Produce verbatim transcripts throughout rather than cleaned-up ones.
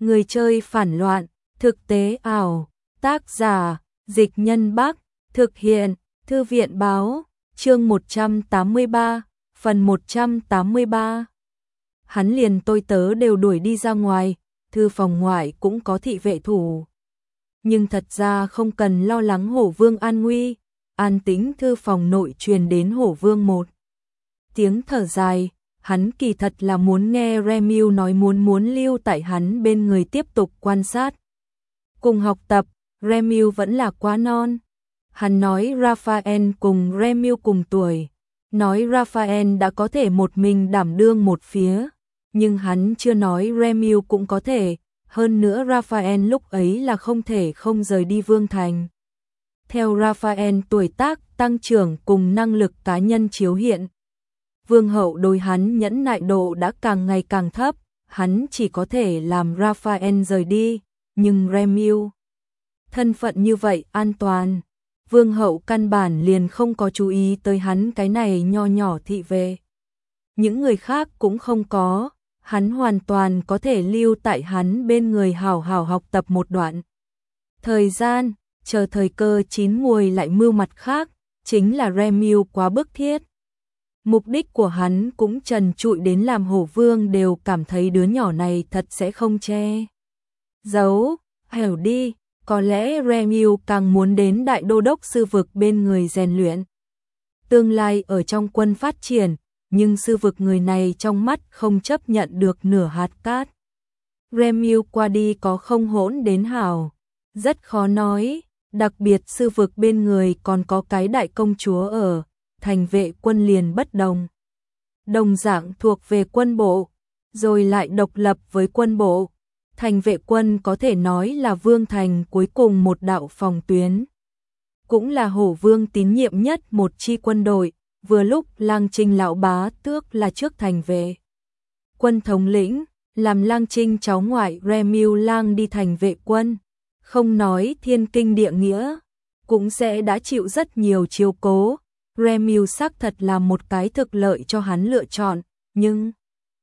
Người chơi phản loạn, thực tế ảo, tác giả, Dịch Nhân Bắc, thực hiện, Thư viện báo, chương một trăm tám mươi ba, phần một trăm tám mươi ba. Hắn liền tôi tớ đều đuổi đi ra ngoài, thư phòng ngoại cũng có thị vệ thủ. Nhưng thật ra không cần lo lắng Hổ Vương an nguy, an tĩnh thư phòng nội truyền đến Hổ Vương một tiếng thở dài. Hắn kỳ thật là muốn nghe Remiu nói muốn muốn lưu tại hắn bên người tiếp tục quan sát. Cùng học tập, Remiu vẫn là quá non. Hắn nói Raphael cùng Remiu cùng tuổi. Nói Raphael đã có thể một mình đảm đương một phía. Nhưng hắn chưa nói Remiu cũng có thể. Hơn nữa Raphael lúc ấy là không thể không rời đi Vương Thành. Theo Raphael tuổi tác, tăng trưởng cùng năng lực cá nhân chiếu hiện. Vương hậu đối hắn nhẫn nại độ đã càng ngày càng thấp, hắn chỉ có thể làm Raphael rời đi, nhưng Remiu thân phận như vậy an toàn. Vương hậu căn bản liền không có chú ý tới hắn cái này nho nhỏ thị vệ. Những người khác cũng không có, hắn hoàn toàn có thể lưu tại hắn bên người hào hào học tập một đoạn. Thời gian, chờ thời cơ chín muồi lại mưu mặt khác, chính là Remiu quá bức thiết. Mục đích của hắn cũng trần trụi đến làm Hổ Vương đều cảm thấy đứa nhỏ này thật sẽ không che giấu, hiểu đi, có lẽ Remiu càng muốn đến đại đô đốc sư vực bên người rèn luyện. Tương lai ở trong quân phát triển, nhưng sư vực người này trong mắt không chấp nhận được nửa hạt cát. Remiu qua đi có không hỗn đến hảo, rất khó nói, đặc biệt sư vực bên người còn có cái đại công chúa ở. Thành vệ quân liền bất đồng. Đồng dạng thuộc về quân bộ, rồi lại độc lập với quân bộ. Thành vệ quân có thể nói là Vương Thành cuối cùng một đạo phòng tuyến. Cũng là Hổ Vương tín nhiệm nhất một chi quân đội, vừa lúc Lang Trinh lão bá tước là trước thành vệ quân thống lĩnh, làm Lang Trinh cháu ngoại Remiu Lang đi thành vệ quân. Không nói thiên kinh địa nghĩa, cũng sẽ đã chịu rất nhiều chiếu cố. Remiu xác thật là một cái thực lợi cho hắn lựa chọn, nhưng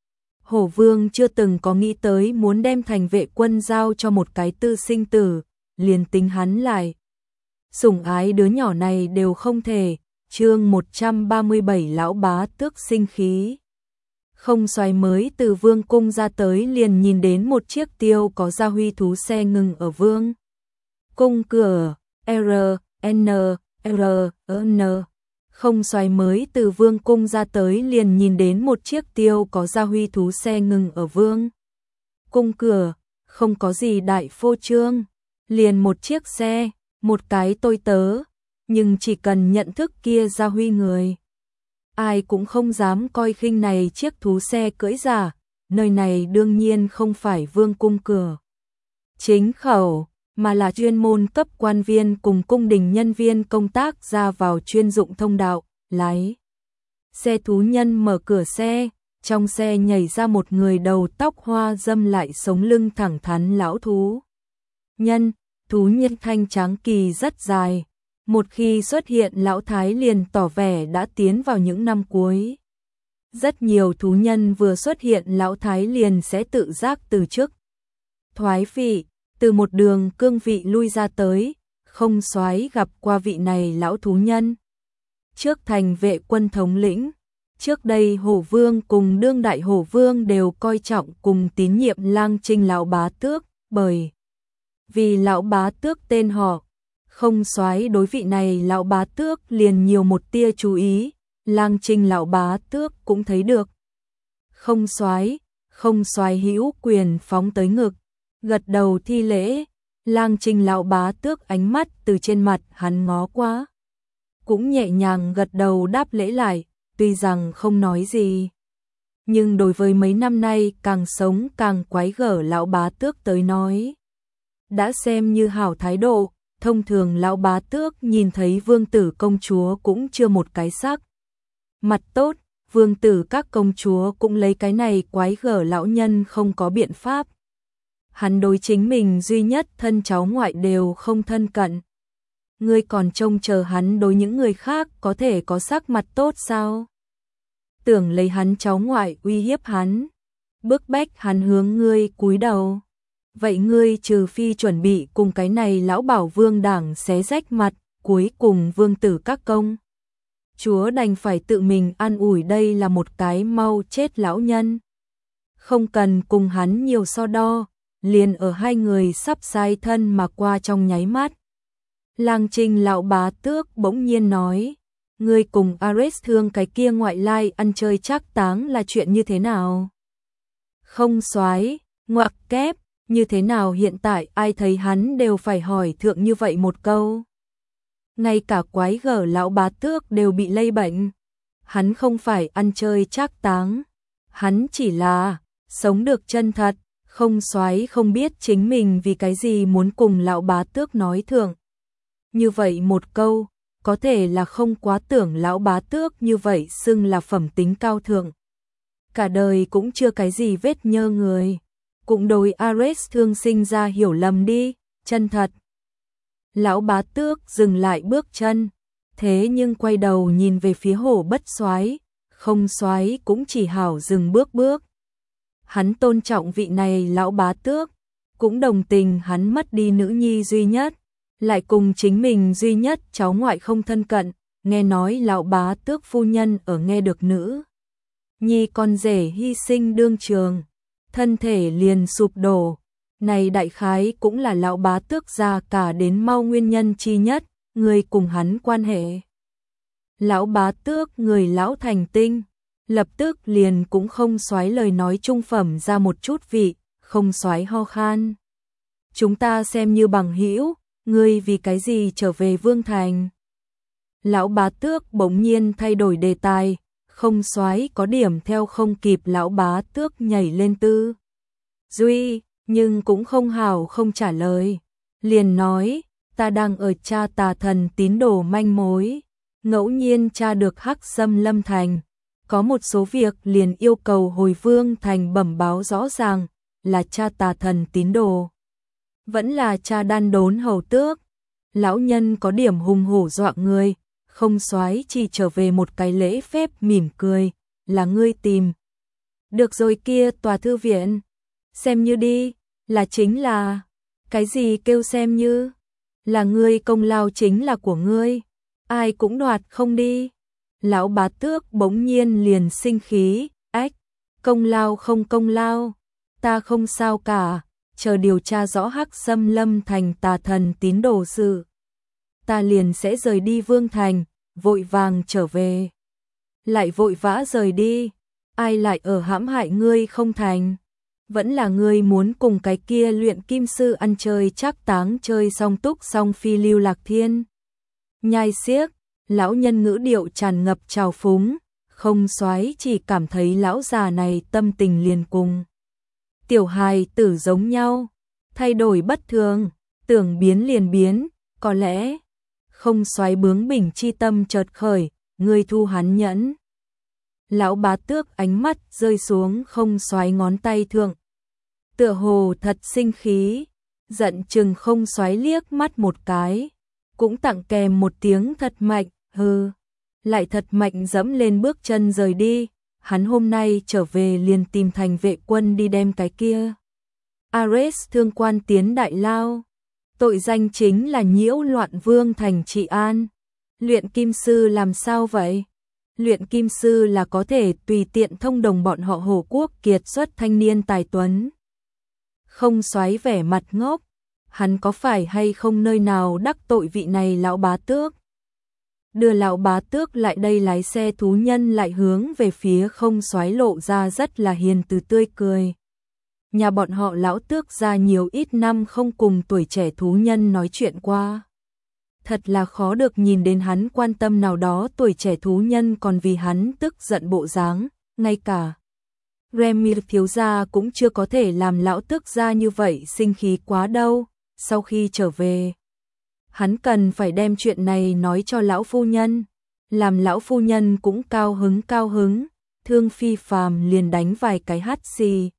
Hổ Vương chưa từng có nghĩ tới muốn đem thành vệ quân giao cho một cái tư sinh tử, liền tính hắn lại. Sủng ái đứa nhỏ này đều không thể, chương một trăm ba mươi bảy lão bá tước sinh khí. Không xoay mới từ vương cung ra tới liền nhìn đến một chiếc tiêu có gia huy thú xe ngừng ở vương cung cửa, R, N, R, N. Không xoay mới từ vương cung ra tới liền nhìn đến một chiếc tiêu có gia huy thú xe ngừng ở vương cung cửa, không có gì đại phô trương, liền một chiếc xe, một cái tôi tớ, nhưng chỉ cần nhận thức kia gia huy người. Ai cũng không dám coi khinh này chiếc thú xe cưỡi giả, nơi này đương nhiên không phải vương cung cửa chính khẩu, mà là chuyên môn cấp quan viên cùng cung đình nhân viên công tác ra vào chuyên dụng thông đạo. Lái xe thú nhân mở cửa xe, trong xe nhảy ra một người đầu tóc hoa dâm lại sống lưng thẳng thắn lão thú nhân. Thú nhân thanh tráng kỳ rất dài, một khi xuất hiện lão thái liền tỏ vẻ đã tiến vào những năm cuối. Rất nhiều thú nhân vừa xuất hiện lão thái liền sẽ tự giác từ chức thoái vị, từ một đường cương vị lui ra tới, không soái gặp qua vị này lão thú nhân. Trước thành vệ quân thống lĩnh, trước đây Hổ Vương cùng đương đại Hổ Vương đều coi trọng cùng tín nhiệm Lang Trinh lão bá tước, bởi vì lão bá tước tên họ, không soái đối vị này lão bá tước liền nhiều một tia chú ý, Lang Trinh lão bá tước cũng thấy được. Không soái, không soái hữu quyền phóng tới ngực, gật đầu thi lễ. Lang Trinh lão bá tước ánh mắt từ trên mặt hắn ngó qua, cũng nhẹ nhàng gật đầu đáp lễ lại, tuy rằng không nói gì. Nhưng đối với mấy năm nay càng sống càng quái gở lão bá tước tới nói, đã xem như hảo thái độ. Thông thường lão bá tước nhìn thấy vương tử công chúa cũng chưa một cái sắc mặt tốt, vương tử các công chúa cũng lấy cái này quái gở lão nhân không có biện pháp. Hắn đối chính mình duy nhất thân cháu ngoại đều không thân cận. Ngươi còn trông chờ hắn đối những người khác có thể có sắc mặt tốt sao? Tưởng lấy hắn cháu ngoại uy hiếp hắn, bức bách hắn hướng ngươi cúi đầu. vậy ngươi trừ phi chuẩn bị cùng cái này lão bảo vương đảng xé rách mặt, cuối cùng vương tử các công chúa đành phải tự mình an ủi đây là một cái mau chết lão nhân. Không cần cùng hắn nhiều so đo, liền ở hai người sắp sai thân mà qua trong nháy mắt. Lang Trinh lão bá tước bỗng nhiên nói, ngươi cùng Ares thương cái kia ngoại lai ăn chơi trác táng là chuyện như thế nào? Không soái, ngoặc kép, như thế nào hiện tại ai thấy hắn đều phải hỏi thượng như vậy một câu. Ngay cả quái gở lão bá tước đều bị lây bệnh. Hắn không phải ăn chơi trác táng, hắn chỉ là sống được chân thật, không soái không biết chính mình vì cái gì muốn cùng lão bá tước nói thượng. Như vậy một câu, có thể là không quá tưởng lão bá tước như vậy xưng là phẩm tính cao thượng. Cả đời cũng chưa cái gì vết nhơ người, cũng đối Ares thương sinh ra hiểu lầm đi, chân thật. Lão bá tước dừng lại bước chân, thế nhưng quay đầu nhìn về phía Hổ Bất Soái, không soái cũng chỉ hảo dừng bước bước. Hắn tôn trọng vị này lão bá tước, cũng đồng tình hắn mất đi nữ nhi duy nhất, lại cùng chính mình duy nhất cháu ngoại không thân cận, nghe nói lão bá tước phu nhân ở nghe được nữ nhi con rể hy sinh đương trường, thân thể liền sụp đổ. Này đại khái cũng là lão bá tước ra cả đến mau nguyên nhân chi nhất, người cùng hắn quan hệ. Lão bá tước người lão thành tinh, lập tức liền cũng không soái lời nói trung phẩm ra một chút vị, không soái ho khan. Chúng ta xem như bằng hữu, ngươi vì cái gì trở về Vương Thành? Lão bá tước bỗng nhiên thay đổi đề tài, không soái có điểm theo không kịp lão bá tước nhảy lên tư duy, nhưng cũng không hào không trả lời. Liền nói, ta đang ở tra tà thần tín đồ manh mối, ngẫu nhiên tra được Hắc Xâm Lâm Thành. Có một số việc liền yêu cầu hồi Vương Thành bẩm báo rõ ràng, là cha tà thần tín đồ, vẫn là cha đan đốn hầu tước. Lão nhân có điểm hùng hổ dọa người, không soái chỉ trở về một cái lễ phép mỉm cười, là ngươi tìm. Được rồi kia tòa thư viện, xem như đi, là chính là, cái gì kêu xem như, là ngươi công lao chính là của ngươi, ai cũng đoạt không đi. Lão bá tước bỗng nhiên liền sinh khí, ách, công lao không công lao, ta không sao cả, chờ điều tra rõ Hắc Xâm Lâm Thành tà thần tín đồ sự. Ta liền sẽ rời đi Vương Thành, vội vàng trở về. Lại vội vã rời đi, ai lại ở hãm hại ngươi không thành? Vẫn là ngươi muốn cùng cái kia luyện kim sư ăn chơi trác táng chơi xong túc xong phi lưu lạc thiên. Nhai xiếc. Lão nhân ngữ điệu tràn ngập trào phúng, không soái chỉ cảm thấy lão già này tâm tình liền cùng tiểu hài tử giống nhau, thay đổi bất thường, tưởng biến liền biến, có lẽ không soái bướng bỉnh chi tâm chợt khởi, ngươi thu hắn nhẫn. Lão bá tước ánh mắt rơi xuống không soái ngón tay thượng, tựa hồ thật sinh khí, giận chừng không soái liếc mắt một cái, cũng tặng kèm một tiếng thật mạnh. Hừ, lại thật mạnh dẫm lên bước chân rời đi, hắn hôm nay trở về liền tìm thành vệ quân đi đem cái kia. Ares thương quan tiến đại lao, tội danh chính là nhiễu loạn Vương Thành trị an. Luyện kim sư làm sao vậy? Luyện kim sư là có thể tùy tiện thông đồng bọn họ Hổ Quốc kiệt xuất thanh niên tài tuấn. Không soái vẻ mặt ngốc, hắn có phải hay không nơi nào đắc tội vị này lão bá tước? Đưa lão bá tước lại đây lái xe thú nhân lại hướng về phía không soái lộ ra rất là hiền từ tươi cười. Nhà bọn họ lão tước ra nhiều ít năm không cùng tuổi trẻ thú nhân nói chuyện qua. Thật là khó được nhìn đến hắn quan tâm nào đó tuổi trẻ thú nhân còn vì hắn tức giận bộ dáng, ngay cả Remir thiếu gia cũng chưa có thể làm lão tước ra như vậy sinh khí quá đâu. Sau khi trở về, hắn cần phải đem chuyện này nói cho lão phu nhân, làm lão phu nhân cũng cao hứng cao hứng. Thương Phi Phàm liền đánh vài cái hắt xì,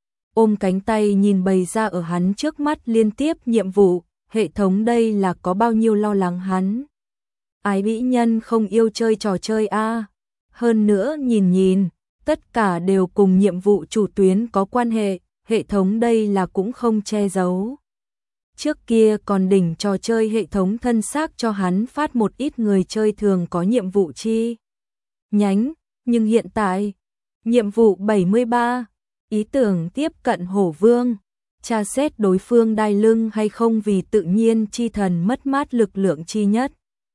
ôm cánh tay nhìn bày ra ở hắn trước mắt liên tiếp nhiệm vụ, hệ thống đây là có bao nhiêu lo lắng hắn. Ái mỹ nhân không yêu chơi trò chơi a, à. Hơn nữa nhìn nhìn, tất cả đều cùng nhiệm vụ chủ tuyến có quan hệ, hệ thống đây là cũng không che giấu. Trước kia còn đỉnh trò chơi hệ thống thân xác cho hắn phát một ít người chơi thường có nhiệm vụ chi nhánh, nhưng hiện tại, nhiệm vụ bảy mươi ba, ý tưởng tiếp cận Hổ Vương, tra xét đối phương đai lưng hay không vì tự nhiên chi thần mất mát lực lượng chi nhất.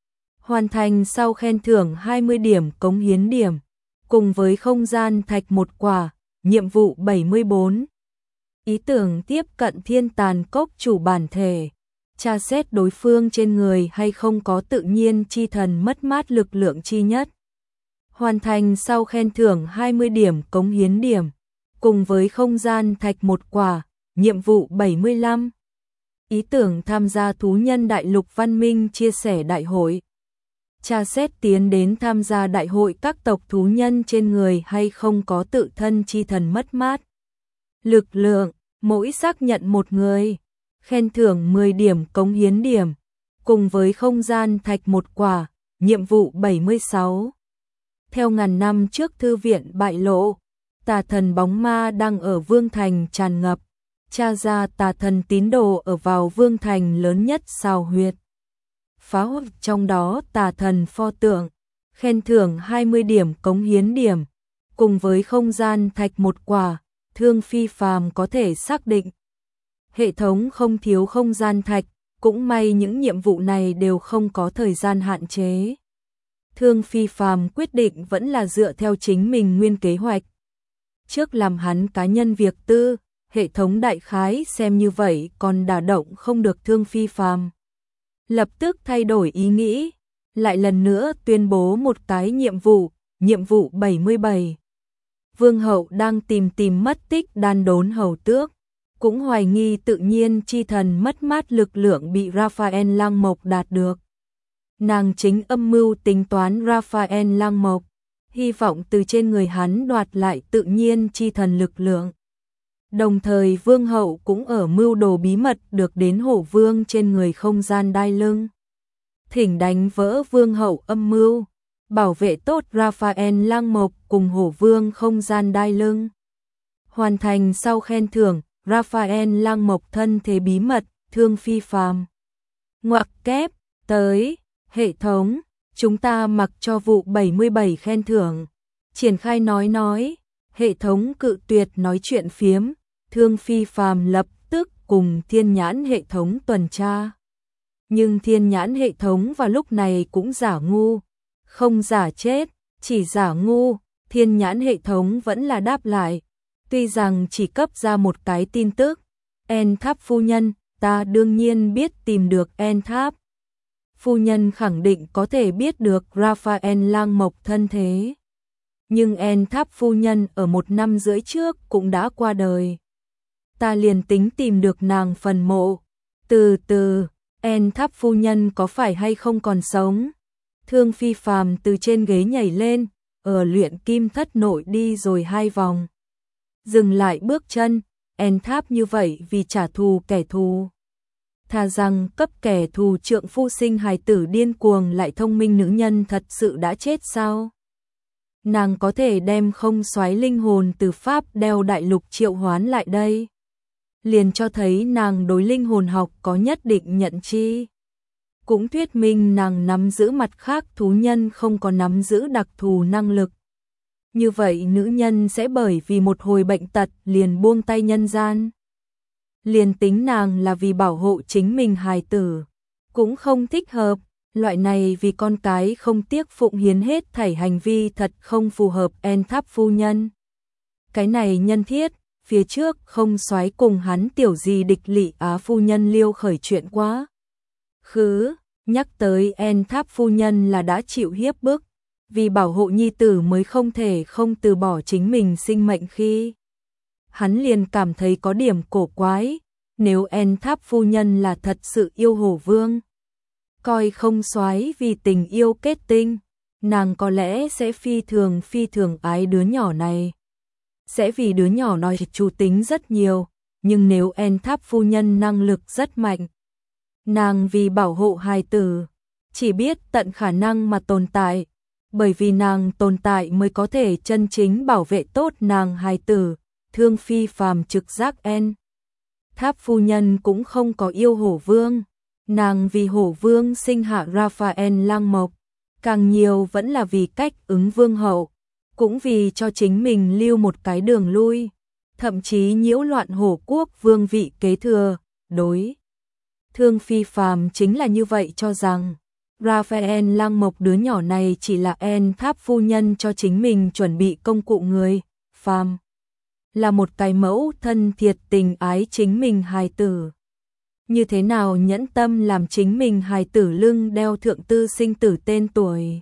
Hoàn thành sau khen thưởng hai mươi điểm cống hiến điểm, cùng với không gian thạch một quả, nhiệm vụ bảy mươi bốn. Ý tưởng tiếp cận thiên tàn cốc chủ bản thể, tra xét đối phương trên người hay không có tự nhiên chi thần mất mát lực lượng chi nhất. Hoàn thành sau khen thưởng hai mươi điểm cống hiến điểm, cùng với không gian thạch một quả, nhiệm vụ bảy mươi lăm. Ý tưởng tham gia thú nhân đại lục văn minh chia sẻ đại hội. Tra xét tiến đến tham gia đại hội các tộc thú nhân trên người hay không có tự thân chi thần mất mát lực lượng, mỗi xác nhận một người, khen thưởng mười điểm cống hiến điểm, cùng với không gian thạch một quả, nhiệm vụ bảy mươi sáu. Theo ngàn năm trước thư viện bại lộ, tà thần bóng ma đang ở Vương Thành tràn ngập, tra ra tà thần tín đồ ở vào Vương Thành lớn nhất sao huyệt. Phá hủy trong đó tà thần pho tượng, khen thưởng hai mươi điểm cống hiến điểm, cùng với không gian thạch một quả, thương phi phàm có thể xác định. Hệ thống không thiếu không gian thạch, cũng may những nhiệm vụ này đều không có thời gian hạn chế. Thương phi phàm quyết định vẫn là dựa theo chính mình nguyên kế hoạch. Trước làm hắn cá nhân việc tư, hệ thống đại khái xem như vậy còn đả động không được thương phi phàm. Lập tức thay đổi ý nghĩ, lại lần nữa tuyên bố một cái nhiệm vụ, nhiệm vụ bảy mươi bảy. Vương hậu đang tìm tìm mất tích đan đốn hầu tước, cũng hoài nghi tự nhiên chi thần mất mát lực lượng bị Raphael Lang Mộc đạt được. Nàng chính âm mưu tính toán Raphael Lang Mộc, hy vọng từ trên người hắn đoạt lại tự nhiên chi thần lực lượng. Đồng thời vương hậu cũng ở mưu đồ bí mật được đến Hổ Vương trên người không gian đai lưng. Thỉnh đánh vỡ vương hậu âm mưu, bảo vệ tốt Raphael Lang Mộc cùng Hổ Vương không gian đai lưng. Hoàn thành sau khen thưởng, Raphael Lang Mộc thân thế bí mật, thương phi phàm. Ngoặc kép, tới, hệ thống, chúng ta mặc cho vụ bảy mươi bảy khen thưởng. Triển khai nói nói, hệ thống cự tuyệt nói chuyện phiếm, thương phi phàm lập tức cùng thiên nhãn hệ thống tuần tra. Nhưng thiên nhãn hệ thống vào lúc này cũng giả ngu, không giả chết, chỉ giả ngu, thiên nhãn hệ thống vẫn là đáp lại. Tuy rằng chỉ cấp ra một cái tin tức, En Tháp phu nhân, ta đương nhiên biết tìm được En Tháp. Phu nhân khẳng định có thể biết được Raphael Lang Mộc thân thế. Nhưng En Tháp phu nhân ở một năm rưỡi trước cũng đã qua đời. Ta liền tính tìm được nàng phần mộ. Từ từ, En Tháp phu nhân có phải hay không còn sống? Thương phi phàm từ trên ghế nhảy lên, ở luyện kim thất nội đi rồi hai vòng. Dừng lại bước chân, En Tháp như vậy vì trả thù kẻ thù. Thà rằng cấp kẻ thù trượng phu sinh hài tử điên cuồng lại thông minh nữ nhân thật sự đã chết sao? Nàng có thể đem không xoáy linh hồn từ Pháp đeo đại lục triệu hoán lại đây. Liền cho thấy nàng đối linh hồn học có nhất định nhận chi. Cũng thuyết minh nàng nắm giữ mặt khác thú nhân không có nắm giữ đặc thù năng lực. Như vậy nữ nhân sẽ bởi vì một hồi bệnh tật liền buông tay nhân gian. Liền tính nàng là vì bảo hộ chính mình hài tử, cũng không thích hợp, loại này vì con cái không tiếc phụng hiến hết thảy hành vi thật không phù hợp En Tháp phu nhân. Cái này nhân thiết, phía trước không xoáy cùng hắn tiểu gì địch lị Á phu nhân liêu khởi chuyện quá. Khứ, nhắc tới En Tháp phu nhân là đã chịu hiếp bức, vì bảo hộ nhi tử mới không thể không từ bỏ chính mình sinh mệnh khi. Hắn liền cảm thấy có điểm cổ quái, nếu En Tháp phu nhân là thật sự yêu Hổ Vương, coi không xoáy vì tình yêu kết tinh, nàng có lẽ sẽ phi thường phi thường ái đứa nhỏ này. Sẽ vì đứa nhỏ nói chủ tính rất nhiều, nhưng nếu En Tháp phu nhân năng lực rất mạnh, nàng vì bảo hộ hài tử, chỉ biết tận khả năng mà tồn tại, bởi vì nàng tồn tại mới có thể chân chính bảo vệ tốt nàng hài tử, Thương Phi Phàm trực giác En Tháp phu nhân cũng không có yêu Hổ Vương, nàng vì Hổ Vương sinh hạ Raphael Lang Mộc, càng nhiều vẫn là vì cách ứng vương hậu, cũng vì cho chính mình lưu một cái đường lui, thậm chí nhiễu loạn Hổ quốc vương vị kế thừa. Đối Thương Phi Phàm chính là như vậy, cho rằng Raphael Lang Mộc đứa nhỏ này chỉ là En Tháp phu nhân cho chính mình chuẩn bị công cụ người, Phàm là một cái mẫu thân thiệt tình ái chính mình hài tử. Như thế nào nhẫn tâm làm chính mình hài tử lưng đeo thượng tư sinh tử tên tuổi.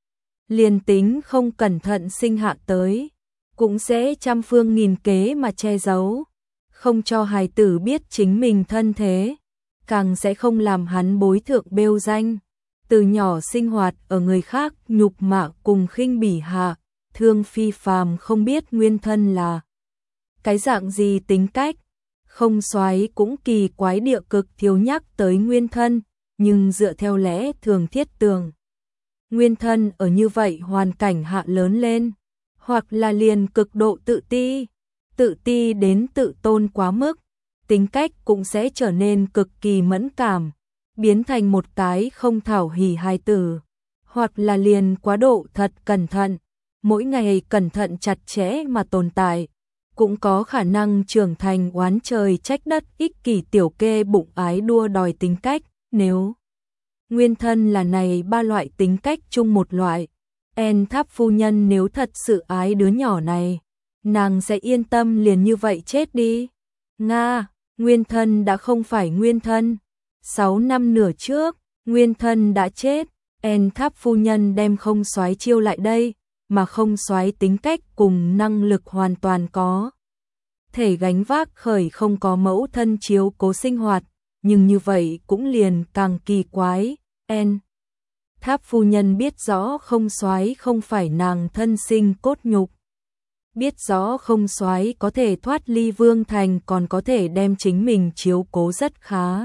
Liền tính không cẩn thận sinh hạ tới, cũng sẽ trăm phương nghìn kế mà che giấu, không cho hài tử biết chính mình thân thế, càng sẽ không làm hắn bối thượng bêu danh. Từ nhỏ sinh hoạt ở người khác nhục mạ cùng khinh bỉ hạ, Thương Phi Phàm không biết nguyên thân là cái dạng gì tính cách, không soái cũng kỳ quái địa cực thiếu nhắc tới nguyên thân, nhưng dựa theo lẽ thường thiết tưởng. Nguyên thân ở như vậy hoàn cảnh hạ lớn lên, hoặc là liền cực độ tự ti, tự ti đến tự tôn quá mức, tính cách cũng sẽ trở nên cực kỳ mẫn cảm, biến thành một cái không thảo hỉ hài tử, hoặc là liền quá độ thật cẩn thận, mỗi ngày cẩn thận chặt chẽ mà tồn tại, cũng có khả năng trưởng thành oán trời trách đất ích kỷ tiểu kê bụng ái đua đòi tính cách. Nếu nguyên thân là này ba loại tính cách chung một loại, En Tháp phu nhân nếu thật sự ái đứa nhỏ này, nàng sẽ yên tâm liền như vậy chết đi. Nga, nguyên thân đã không phải nguyên thân. Sáu năm nửa trước, nguyên thân đã chết, En Tháp phu nhân đem không soái chiêu lại đây, mà không soái tính cách cùng năng lực hoàn toàn có thể gánh vác khởi không có mẫu thân chiếu cố sinh hoạt, nhưng như vậy cũng liền càng kỳ quái. En Tháp phu nhân biết rõ không soái không phải nàng thân sinh cốt nhục, biết rõ không soái có thể thoát ly vương thành, còn có thể đem chính mình chiếu cố rất khá,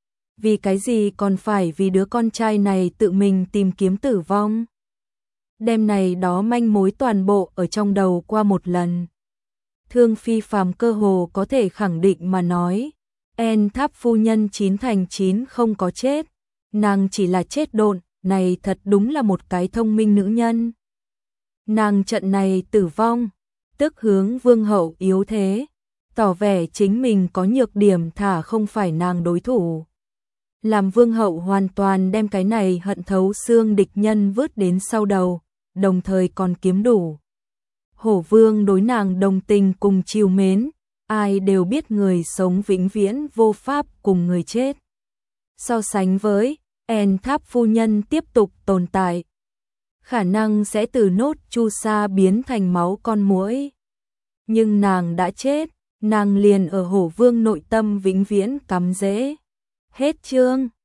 vì cái gì còn phải vì đứa con trai này tự mình tìm kiếm tử vong. Đêm này đó manh mối toàn bộ ở trong đầu qua một lần. Thương Phi Phàm cơ hồ có thể khẳng định mà nói, En Tháp phu nhân chín thành chín không có chết, nàng chỉ là chết độn, này thật đúng là một cái thông minh nữ nhân. Nàng trận này tử vong, tức hướng vương hậu yếu thế, tỏ vẻ chính mình có nhược điểm thả không phải nàng đối thủ. Làm vương hậu hoàn toàn đem cái này hận thấu xương địch nhân vứt đến sau đầu, đồng thời còn kiếm đủ Hổ vương đối nàng đồng tình cùng chiều mến, ai đều biết người sống vĩnh viễn vô pháp cùng người chết. So sánh với En Tháp phu nhân tiếp tục tồn tại, khả năng sẽ từ nốt chu sa biến thành máu con muỗi. Nhưng nàng đã chết, nàng liền ở Hổ vương nội tâm vĩnh viễn cắm rễ. Hết chương.